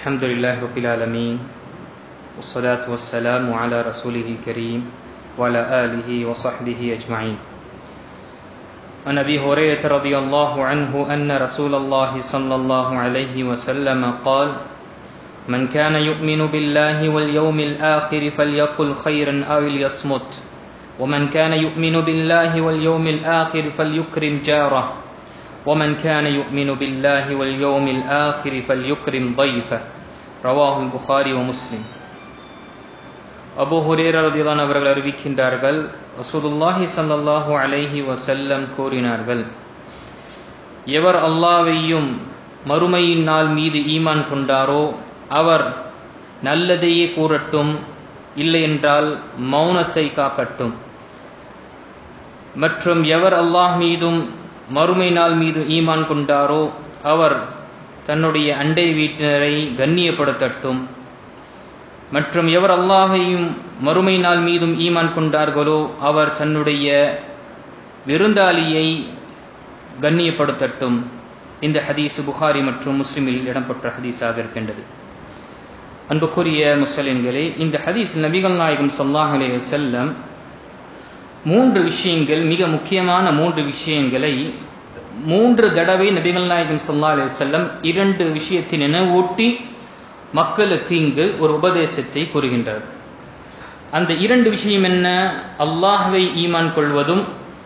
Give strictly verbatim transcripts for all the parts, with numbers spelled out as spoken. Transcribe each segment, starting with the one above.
الحمد لله رب العالمين والصلاة والسلام على رسوله الكريم وعلى آله وصحبه أجمعين. عن أبي هريرة رضي الله عنه أن رسول الله صلى الله عليه وسلم قال: من كان يؤمن بالله واليوم الآخر فليقل خيرا أو ليصمت، ومن كان يؤمن بالله واليوم الآخر فليكرم جاره، ومن كان يؤمن بالله واليوم الآخر فليكرم ضيفه. رواه البخاري ومسلم. Abu Hurairah ரலியல்லாஹு அவர்கள் அறிவிக்கின்றார்கள், ரசூலுல்லாஹி ஸல்லல்லாஹு அலைஹி வஸல்லம் கூறினார்கள், எவர் அல்லாஹ்வையும் மறுமையின் நாள் மீது ஈமான் கொண்டாரோ அவர் நல்லதையே கூறட்டும், இல்லை என்றால் மௌனத்தை காக்கட்டும். மற்றும் எவர் அல்லாஹ் மீதும் மறுமை நாள் மீது ஈமான் கொண்டாரோ அவர் தன்னுடைய அண்டை வீட்டினரை கண்ணியப்படுத்தட்டும். மற்றும் எவர் அல்லாஹையும் மறுமை நாள் மீதும் ஈமான் கொண்டார்களோ அவர் தன்னுடைய விருந்தாளியை கண்ணியப்படுத்தட்டும். இந்த ஹதீஸ் புகாரி மற்றும் முஸ்லிமில் இடம்பெற்ற ஹதீஸாக இருக்கின்றது. அன்புக்குரிய முஸ்லிம்களே, இந்த ஹதீஸ் நபிகள் நாயகம் ஸல்லல்லாஹு அலைஹி வஸல்லம் மூன்று விஷயங்கள், மிக முக்கியமான மூன்று விஷயங்களை மூன்று தடவை நபிகள் நாயகம் ஸல்லல்லாஹு அலைஹி வஸல்லம் இரண்டு விஷயத்தை நினைவூட்டி மக்களுக்கு இங்கு ஒரு உபதேசத்தை கூறுகின்றார். அந்த இரண்டு விஷயம் என்ன? அல்லாஹ்வை ஈமான் கொள்வதும்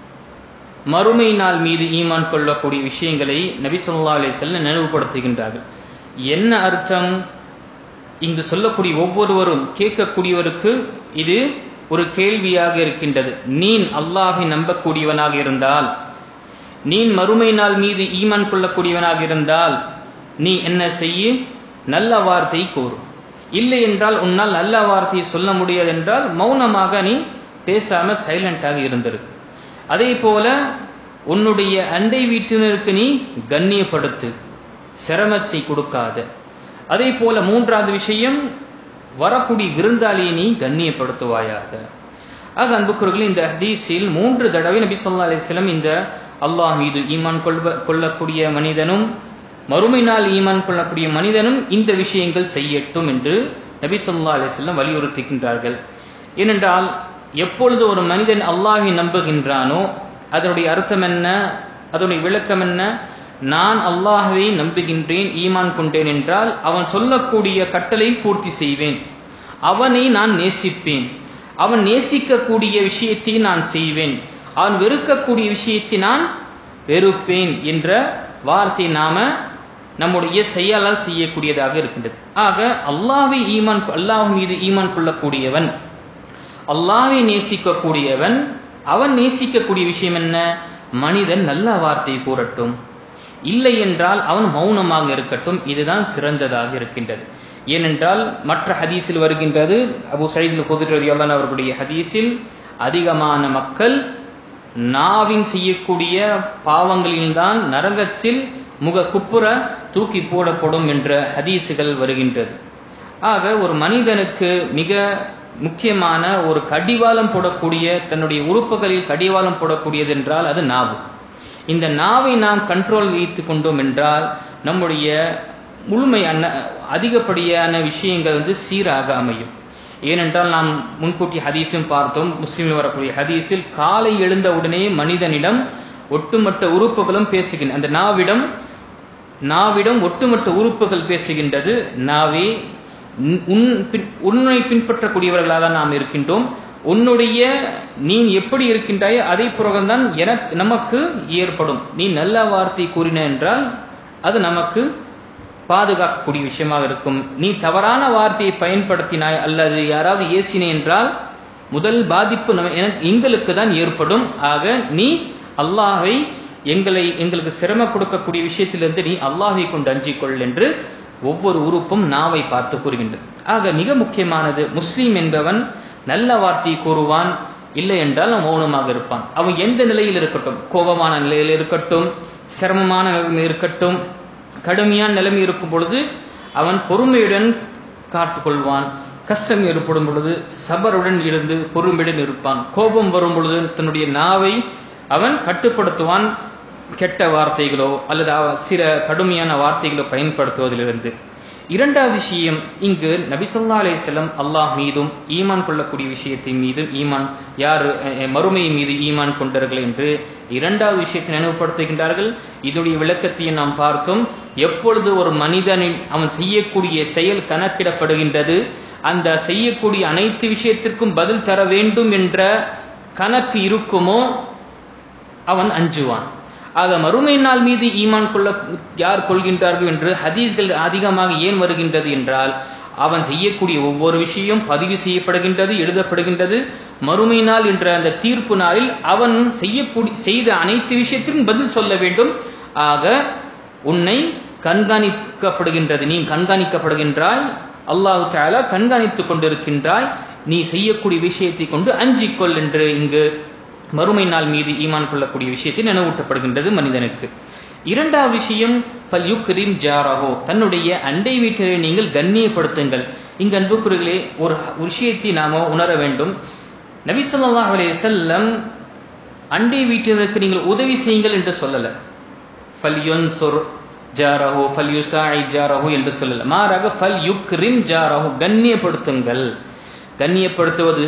மறுமை நாள் மீது ஈமான் கொள்ளக்கூடிய விஷயங்களை நபி ஸல்லல்லாஹு அலைஹி வஸல்லம் நினைவுபடுத்துகின்றார்கள். என்ன அர்த்தம்? இங்கு சொல்லக்கூடிய ஒவ்வொருவரும் கேட்கக்கூடியவருக்கு இது ஒரு கேள்வியாக இருக்கின்றது. நீ அல்லாஹை நம்பக்கூடியவனாக இருந்தால், நீ மறுமை நாள் மீது ஈமான் கொள்ளக்கூடியவனாக இருந்தால் நீ என்ன செய்ய? நல்ல வார்த்தை கூறு. இல்லை என்றால் உன்னால் நல்ல வார்த்தையை சொல்ல முடியாது என்றால் மௌனமாக நீ பேசாம சைலண்டாக இருந்திரு. அதே போல உன்னுடைய அண்டை வீட்டினருக்கு நீ கண்ணியப்படுத்து, சிரமத்தை கொடுக்காத. அதே போல மூன்றாவது விஷயம், வரக்கூடிய விருந்தாளியை நீ கண்ணியப்படுத்துவாயாக. ஆக அன்புக்குரியவர்களே, இந்த ஹதீஸில் மூன்று தடவை நபி ஸல்லல்லாஹு அலைஹி வஸல்லம் இந்த அல்லாஹ் மீது ஈமான் கொள்வ கொள்ளக்கூடிய மனிதனும் மறுமை நாள் ஈமான் கொள்ளக்கூடிய மனிதனும் இந்த விஷயங்கள் செய்யட்டும் என்று நபி ஸல்லல்லாஹு அலைஹி வஸல்லம் வலியுறுத்துகின்றார்கள். ஏனென்றால் எப்பொழுது ஒரு மனிதன் அல்லாஹை நம்புகின்றானோ அதனுடைய அர்த்தம் என்ன, அதனுடைய விளக்கம் என்ன? நான் அல்லாஹ்வை நம்புகின்றேன், ஈமான் கொண்டேன் என்றால் அவன் சொல்லக்கூடிய கட்டளை பூர்த்தி செய்வேன், அவனை நான் நேசிப்பேன், அவன் நேசிக்கக்கூடிய விஷயத்தை நான் செய்வேன், அவன் வெறுக்கக்கூடிய விஷயத்தை நான் வெறுப்பேன் என்ற வார்த்தை நாம நம்முடைய செயலால் செய்யக்கூடியதாக இருக்கின்றது. ஆக அல்லாஹ்வை ஈமான் அல்லாஹ் மீது ஈமான் கொள்ளக்கூடியவன், அல்லாஹ்வை நேசிக்கக்கூடியவன், அவன் நேசிக்கக்கூடிய விஷயம் என்ன? மனிதன் நல்ல வார்த்தை கூறட்டும், இல்லை என்றால் அவன் மௌனமாக இருக்கட்டும். இதுதான் சிறந்ததாக இருக்கின்றது. ஏனென்றால் மற்ற ஹதீஸில் வருகின்றது, அபூ சயீத் அல்-குத்ரி ரலியல்லாஹு அன்ஹு அவர்களுடைய ஹதீஸில் அதிகமான மக்கள் நாவின் செய்யக்கூடிய பாவங்களில்தான் நரகத்தில் முக குப்புற தூக்கி போடப்படும் என்ற ஹதீஸுகள் வருகின்றது. ஆக ஒரு மனிதனுக்கு மிக முக்கியமான ஒரு கடிவாளம் போடக்கூடிய, தன்னுடைய உறுப்புகளில் கடிவாளம் போடக்கூடியது என்றால் அது நாவு. இந்த நாவை நாம் கண்ட்ரோல் வைத்து கொண்டோம் என்றால் நம்முடைய முழுமையான அதிகப்படியான விஷயங்கள் வந்து சீராக அமையும். ஏனென்றால் நாம் முன்கூட்டி ஹதீஸும் பார்த்தோம், முஸ்லிமில் வரக்கூடிய ஹதீஸில் காலை எழுந்த உடனே மனிதனிடம் ஒட்டுமொத்த உறுப்புகளும் பேசுகின்றன. அந்த நாவிடம் நாவிடம் ஒட்டுமொத்த உறுப்புகள் பேசுகின்றது. நாவே உன்னை பின்பற்றக்கூடியவர்களாக நாம் இருக்கின்றோம், உன்னுடைய நீ எப்படி இருக்கின்றாயோ அதே புறம்தான் எனக்கு நமக்கு ஏற்படும். நீ நல்ல வார்த்தை கூறின என்றால் அது நமக்கு பாதுகாக்கக்கூடிய விஷயமாக இருக்கும். நீ தவறான வார்த்தையை பயன்படுத்தினாய் அல்லது யாராவது ஏசினே என்றால் முதல் பாதிப்பு எங்களுக்கு தான் ஏற்படும். ஆக நீ அல்லாஹ்வை எங்களை எங்களுக்கு சிரமம் கொடுக்கக்கூடிய விஷயத்திலிருந்து நீ அல்லாஹ்வை கொண்டு அஞ்சிக்கொள் என்று ஒவ்வொரு உறுப்பும் நாவை பார்த்து கூறுகின்றது. ஆக மிக முக்கியமானது, முஸ்லீம் என்பவன் நல்ல வார்த்தையை கூறுவான், இல்லை என்றால் மௌனமாக இருப்பான். அவன் எந்த நிலையில் இருக்கட்டும், கோபமான நிலையில் இருக்கட்டும், சிரமமான நிலையில் இருக்கட்டும், கடுமையான நிலைமை இருக்கும் பொழுது அவன் பொறுமையுடன் காத்துக்கொள்வான். கஷ்டம் ஏற்படும் பொழுது சபருடன் இருந்து பொறுமையுடன் இருப்பான். கோபம் வரும் பொழுது தன்னுடைய நாவை அவன் கட்டுப்படுத்துவான், கெட்ட வார்த்தைகளோ அல்லது சில கடுமையான வார்த்தைகளோ பயன்படுத்துவதிலிருந்து. இரண்டாவது விஷயம், இங்கு நபி ஸல்லல்லாஹு அலைஹி வஸல்லம் அல்லாஹ் மீதும் ஈமான் கொள்ளக்கூடிய விஷயத்தின் மீது ஈமான் யார் மறுமையின் மீது ஈமான் கொண்டார்கள் என்று இரண்டாவது விஷயத்தை நினைவுபடுத்துகின்றார்கள். இதனுடைய விளக்கத்தையும் நாம் பார்த்தோம். எப்பொழுது ஒரு மனிதனின் அவன் செய்யக்கூடிய செயல் கணக்கிடப்படுகின்றது, அந்த செய்யக்கூடிய அனைத்து விஷயத்திற்கும் பதில் தர வேண்டும் என்ற கணக்கு இருக்குமோ அவன் அஞ்சுவான். ஆக மறுமை நாள் மீது ஈமான் கொள்ள யார் கொள்கின்றார்கள் என்று ஹதீஸ்கள் அதிகமாக ஏன் வருகின்றது என்றால், அவன் செய்யக்கூடிய ஒவ்வொரு விஷயம் பதிவு செய்யப்படுகின்றது, எழுதப்படுகின்றது. மறுமை நாள் என்ற அந்த தீர்ப்பு நாளில் அவன் செய்யக்கூடிய செய்த அனைத்து விஷயத்திற்கும் பதில் சொல்ல வேண்டும். ஆக உன்னை கண்காணிக்கப்படுகின்றது, நீ கண்காணிக்கப்படுகின்றாய், அல்லாஹ் தஆலா கண்காணித்துக் கொண்டிருக்கின்றாய், நீ செய்யக்கூடிய விஷயத்தை கொண்டு அஞ்சிக்கொள் என்று இங்கு மறுமை நாள் மீது ஈமான் கொள்ளக்கூடிய விஷயத்தை நினைவூட்டப்படுகின்றது மனிதனுக்கு. இரண்டாவது விஷயம், ஃபல்யுக்ரிம் ஜாரஹு, தன்னுடைய அண்டை வீட்டரை நீங்கள் கண்ணியப்படுத்துங்கள். இங்கு அன்புக்குரியவர்களே, ஒரு விஷயத்தை நாம உணர வேண்டும். நபி ஸல்லல்லாஹு அலைஹி வஸல்லம் அண்டை வீட்டினருக்கு நீங்கள் உதவி செய்யுங்கள் என்று சொல்லல, ஃபல்யுன்சுர் ஜாரஹு ஃபல்யுசாஇ ஜாரஹு என்று சொல்லல, மாறாக ஃபல்யுக்ரிம் ஜாரஹு, கண்ணியப்படுத்துங்கள். கண்ணியப்படுத்துவது,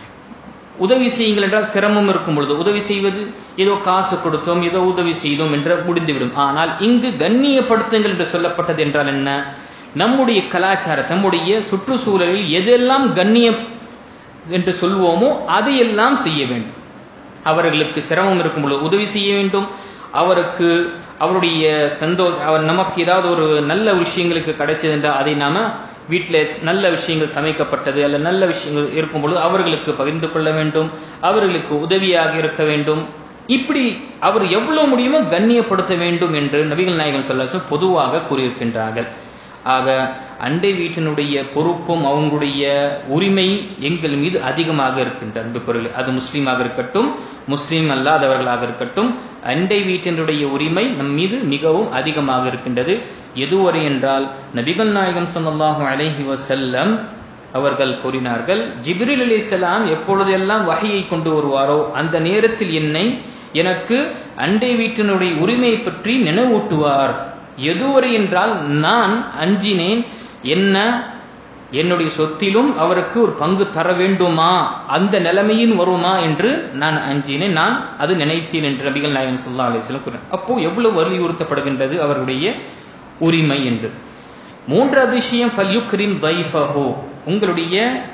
உதவி செய்யுங்கள் என்றால் சிரமம் இருக்கும் பொழுது உதவி செய்வது ஏதோ காசு கொடுத்தோம் ஏதோ உதவி செய்தோம் என்று முடிந்துவிடும். ஆனால் இங்கு கண்ணியப்படுத்துங்கள் என்று சொல்லப்பட்டது என்றால் என்ன? நம்முடைய கலாச்சாரம், நம்முடைய சுற்றுச்சூழலில் எதெல்லாம் கண்ணியம் என்று சொல்வோமோ அதையெல்லாம் செய்ய வேண்டும். அவர்களுக்கு சிரமம் இருக்கும் பொழுது உதவி செய்ய வேண்டும். அவருக்கு அவருடைய சந்தோஷம், அவர் நமக்கு ஏதாவது ஒரு நல்ல விஷயங்களுக்கு கிடைச்சது என்றால் அதை நாம வீட்டில் நல்ல விஷயங்கள் சமைக்கப்பட்டது அல்ல நல்ல விஷயங்கள் இருக்கும் பொழுது அவர்களுக்கு பகிர்ந்து கொள்ள வேண்டும், அவர்களுக்கு உதவியாக இருக்க வேண்டும். இப்படி அவர் எவ்வளவு முடியுமோ கண்ணியப்படுத்த வேண்டும் என்று நபிகள் நாயகம் ஸல்லல்லாஹு அலைஹி வஸல்லம் பொதுவாக கூறியிருக்கின்றார்கள். ஆக அண்டை வீட்டினுடைய பொறுப்பும் அவங்களுடைய உரிமை எங்கள் மீது அதிகமாக இருக்கின்ற அந்த பொருள், அது முஸ்லீமாக இருக்கட்டும் முஸ்லீம் அல்லாதவர்களாக இருக்கட்டும், அண்டை வீட்டினுடைய உரிமை நம் மீது மிகவும் அதிகமாக இருக்கின்றது. எதுவரை என்றால் நபிகள் நாயகம் ஸல்லல்லாஹு அலைஹி வஸல்லம் அவர்கள் கூறினார்கள், ஜிப்ரீல் அலைஹிஸ்ஸலாம் எப்பொழுதெல்லாம் வஹியை கொண்டு வருவாரோ அந்த நேரத்தில் என்னை எனக்கு அண்டை வீட்டினுடைய உரிமையை பற்றி நினைவூட்டுவார். எதுவரை என்றால் நான் அஞ்சினேன், என்ன என்னுடைய சொத்திலும் அவருக்கு ஒரு பங்கு தர வேண்டுமா, அந்த நிலைமையின் வருமா என்று நான் அஞ்சினேன், நான் அது நினைத்தேன் என்று நபிகள் நாயகம் ஸல்லல்லாஹு அலைஹி வஸல்லம் கூறினார். அப்போ எவ்வளவு வலியுறுத்தப்படுகின்றது அவர்களுடைய உரிமை என்று. மூன்றாவது விஷயம், ஃபல்யுக்ரிம் தைஃபஹு, உங்களுடைய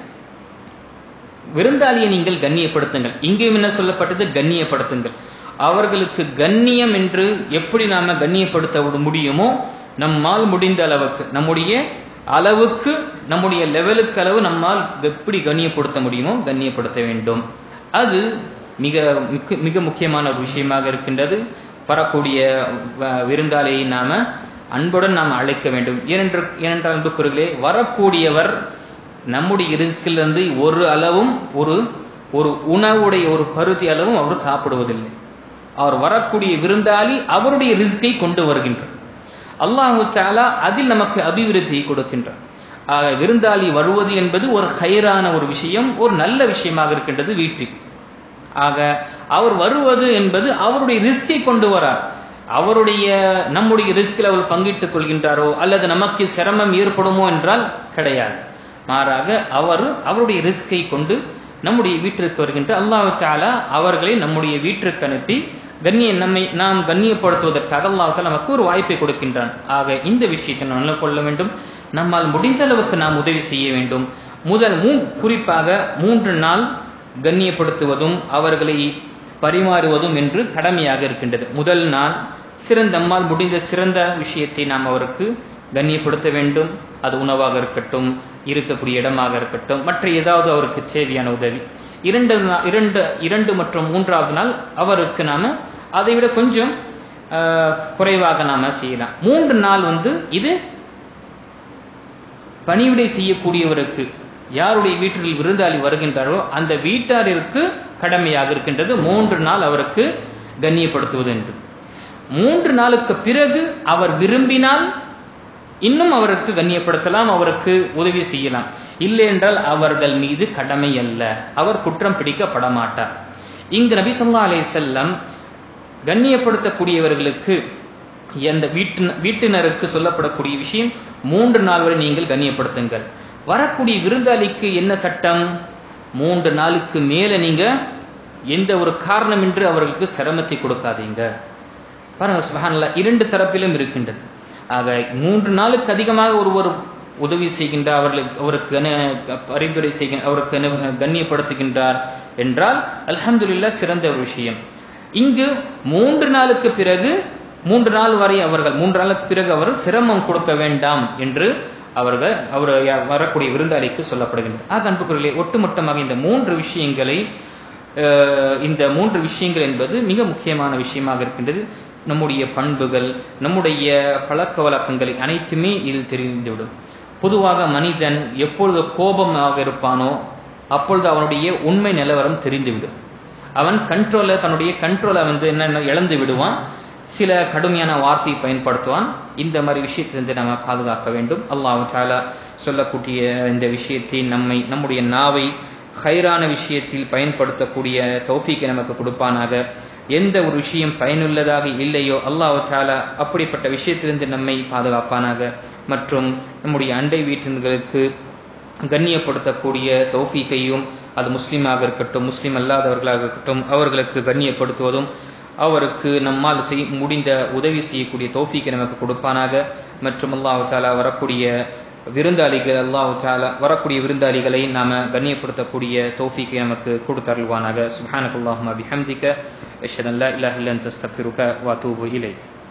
விருந்தாளியை நீங்கள் கண்ணியப்படுத்துங்கள். இங்கேயும் என்ன சொல்லப்பட்டது? கண்ணியப்படுத்துங்கள். அவர்களுக்கு கண்ணியம் என்று எப்படி நாம கண்ணியப்படுத்த முடியுமோ நம்மால் முடிந்த அளவுக்கு, நம்முடைய அளவுக்கு, நம்முடைய லெவலுக்கு அளவு நம்மால் எப்படி கண்ணியப்படுத்த முடியுமோ கண்ணியப்படுத்த வேண்டும். அது மிக மிக முக்கியமான ஒரு விஷயமாக இருக்கின்றது. வரக்கூடிய விருந்தாளியை நாம அன்புடன் நாம் அழைக்க வேண்டும். ஏனென்று ஏனென்றால் அன்புக்குரியவர்களே, வரக்கூடியவர் நம்முடைய ரிஸ்கிலிருந்து ஒரு அளவும் ஒரு ஒரு உணவுடைய ஒரு பருத்தி அளவும் அவர் சாப்பிடுவதில்லை. அவர் வரக்கூடிய விருந்தாளி அவருடைய ரிஸ்கை கொண்டு வருகின்றார். அல்லாஹ் தஆலா அதில் நமக்கு அபிவிருத்தியை கொடுக்கின்றார். ஆக விருந்தாளி வருவது என்பது ஒரு ஹைரான ஒரு விஷயம், ஒரு நல்ல விஷயமாக இருக்கின்றது வீட்டில். ஆக அவர் வருவது என்பது அவருடைய ரிஸ்கை கொண்டு வரார். அவருடைய நம்முடைய ரிஸ்கில் அவர் பங்கிட்டுக் கொள்கின்றாரோ அல்லது நமக்கு சிரமம் ஏற்படுமோ என்றால் கிடையாது. மாறாக அவர் அவருடைய ரிஸ்கை கொண்டு நம்முடைய வீட்டிற்கு வருகின்ற அல்லாஹ் தஆலா அவர்களை நம்முடைய வீட்டிற்கு அனுப்பி கண்ணிய நம்மை நாம் கண்ணியப்படுத்துவதற்காக அல்லாஹ் தஆலா நமக்கு ஒரு வாய்ப்பை கொடுக்கின்றான். ஆக இந்த விஷயத்தை நாம் நினைவு கொள்ள வேண்டும். நம்மால் முடிந்த அளவுக்கு நாம் உதவி செய்ய வேண்டும். முதல் மூ குறிப்பாக மூன்று நாள் கண்ணியப்படுத்துவதும் அவர்களை பரிமாறுவதும் என்று கடமையாக இருக்கின்றது. முதல் நாள் சிறந்த நம்மால் முடிந்த சிறந்த விஷயத்தை நாம் அவருக்கு கண்ணியப்படுத்த வேண்டும். அது உணவாக இருக்கட்டும், இருக்கக்கூடிய இடமாக இருக்கட்டும், மற்ற ஏதாவது அவருக்கு தேவையான உதவி. இரண்டு இரண்டு இரண்டு மற்றும் மூன்றாவது நாள் அவருக்கு நாம அதை விட கொஞ்சம் குறைவாக நாம செய்யலாம். மூன்று நாள் வந்து இது பணிவிடை செய்யக்கூடியவருக்கு, யாருடைய வீட்டில் விருந்தாளி வருகின்றாரோ அந்த வீட்டாரிற்கு கடமையாக இருக்கின்றது மூன்று நாள் அவருக்கு கண்ணியப்படுத்துவது என்று. மூன்று நாளுக்கு பிறகு அவர் விரும்பினால் இன்னும் அவருக்கு கண்ணியப்படுத்தலாம், அவருக்கு உதவி செய்யலாம். இல்லை என்றால் அவர்கள் மீது கடமை அல்ல, அவர் குற்றம் பிடிக்கப்பட மாட்டார். இங்கு நபி ஸல்லல்லாஹு அலைஹி வஸல்லம் கண்ணியப்படுத்தக்கூடியவர்களுக்கு, அந்த வீட்டு வீட்டினருக்கு சொல்லப்படக்கூடிய விஷயம் மூன்று நாள் வரை நீங்கள் கண்ணியப்படுத்துங்கள். வரக்கூடிய விருந்தாளிக்கு என்ன சட்டம்? மூன்று நாளுக்கு மேல நீங்க எந்த ஒரு காரணமின்றி அவர்களுக்கு சிரமத்தை கொடுக்காதீங்க. பாருங்க சுப்ஹானல்லாஹ், இரண்டு தரப்பிலும் இருக்கின்றது. ஆக மூன்று நாளுக்கு அதிகமாக ஒருவர் உதவி செய்கின்றார், அவர்களுக்கு அவருக்கு பரிந்துரை செய்கின்ற அவருக்கு கண்ணியப்படுத்துகின்றார் என்றால் அல்ஹம்துலில்லாஹ் சிறந்த ஒரு விஷயம். இங்கு மூன்று நாளுக்கு பிறகு மூன்று நாள் வரை அவர்கள் மூன்று நாளுக்கு பிறகு அவர் சிரமம் கொடுக்க வேண்டாம் என்று அவர்கள் அவர் வரக்கூடிய விருந்தாளிக்கு சொல்லப்படுகின்றது. ஆக அன்புக்குரியவர்களே, ஒட்டுமொத்தமாக இந்த மூன்று விஷயங்களை இந்த மூன்று விஷயங்கள் என்பது மிக முக்கியமான விஷயமாக இருக்கின்றது. நம்முடைய பண்புகள், நம்முடைய பழக்க வழக்கங்களை அனைத்துமே இதில் தெரிந்துவிடும். பொதுவாக மனிதன் எப்பொழுது கோபமாக இருப்பானோ அப்பொழுது அவனுடைய உண்மை நிலவரம் தெரிந்துவிடும். அவன் கண்ட்ரோல தன்னுடைய கண்ட்ரோலை வந்து என்ன இழந்து விடுவான், சில கடுமையான வார்த்தையை பயன்படுத்துவான். இந்த மாதிரி விஷயத்திலிருந்து நம்ம பாதுகாக்க வேண்டும். அல்லாஹ் தஆலா சொல்லக்கூடிய இந்த விஷயத்தை நம்மை நம்முடைய நாவை ஹைரான விஷயத்தில் பயன்படுத்தக்கூடிய தௌஃபீக்கை நமக்கு கொடுப்பானாக. எந்த ஒரு விஷயம் பயனுள்ளதாக இல்லையோ அல்லாஹ் தஆலா அப்படிப்பட்ட விஷயத்திலிருந்து நம்மை பாதுகாப்பானாக. மற்றும் நம்முடைய அண்டை வீட்டினர்களுக்கு கண்ணியப்படுத்தக்கூடிய தௌஃபீக்கையும், அது முஸ்லீமாக இருக்கட்டும் முஸ்லீம் அல்லாதவர்களாக இருக்கட்டும், அவர்களுக்கு கண்ணியப்படுத்துவதும் அவருக்கு நம்மால் செய் முடிந்த உதவி செய்யக்கூடிய தௌஃபீக்கை நமக்கு கொடுப்பானாக. மற்றும் அல்லாஹ் தஆலா வரக்கூடிய விருந்தாளிகள் அல்லாஹ் தஆலா வரக்கூடிய விருந்தாளிகளை நாம கண்ணியப்படுத்தக்கூடிய தௌஃபீக்கை நமக்கு கொடுத்தருள்வானாக. சுப்ஹானக்கல்லாஹும்ம பிஹம்திக அஷ்ஹது அல்லா இலாஹா இல்லா அன்த அஸ்தக்ஃபிருக வ அத்தூபு இலைக்.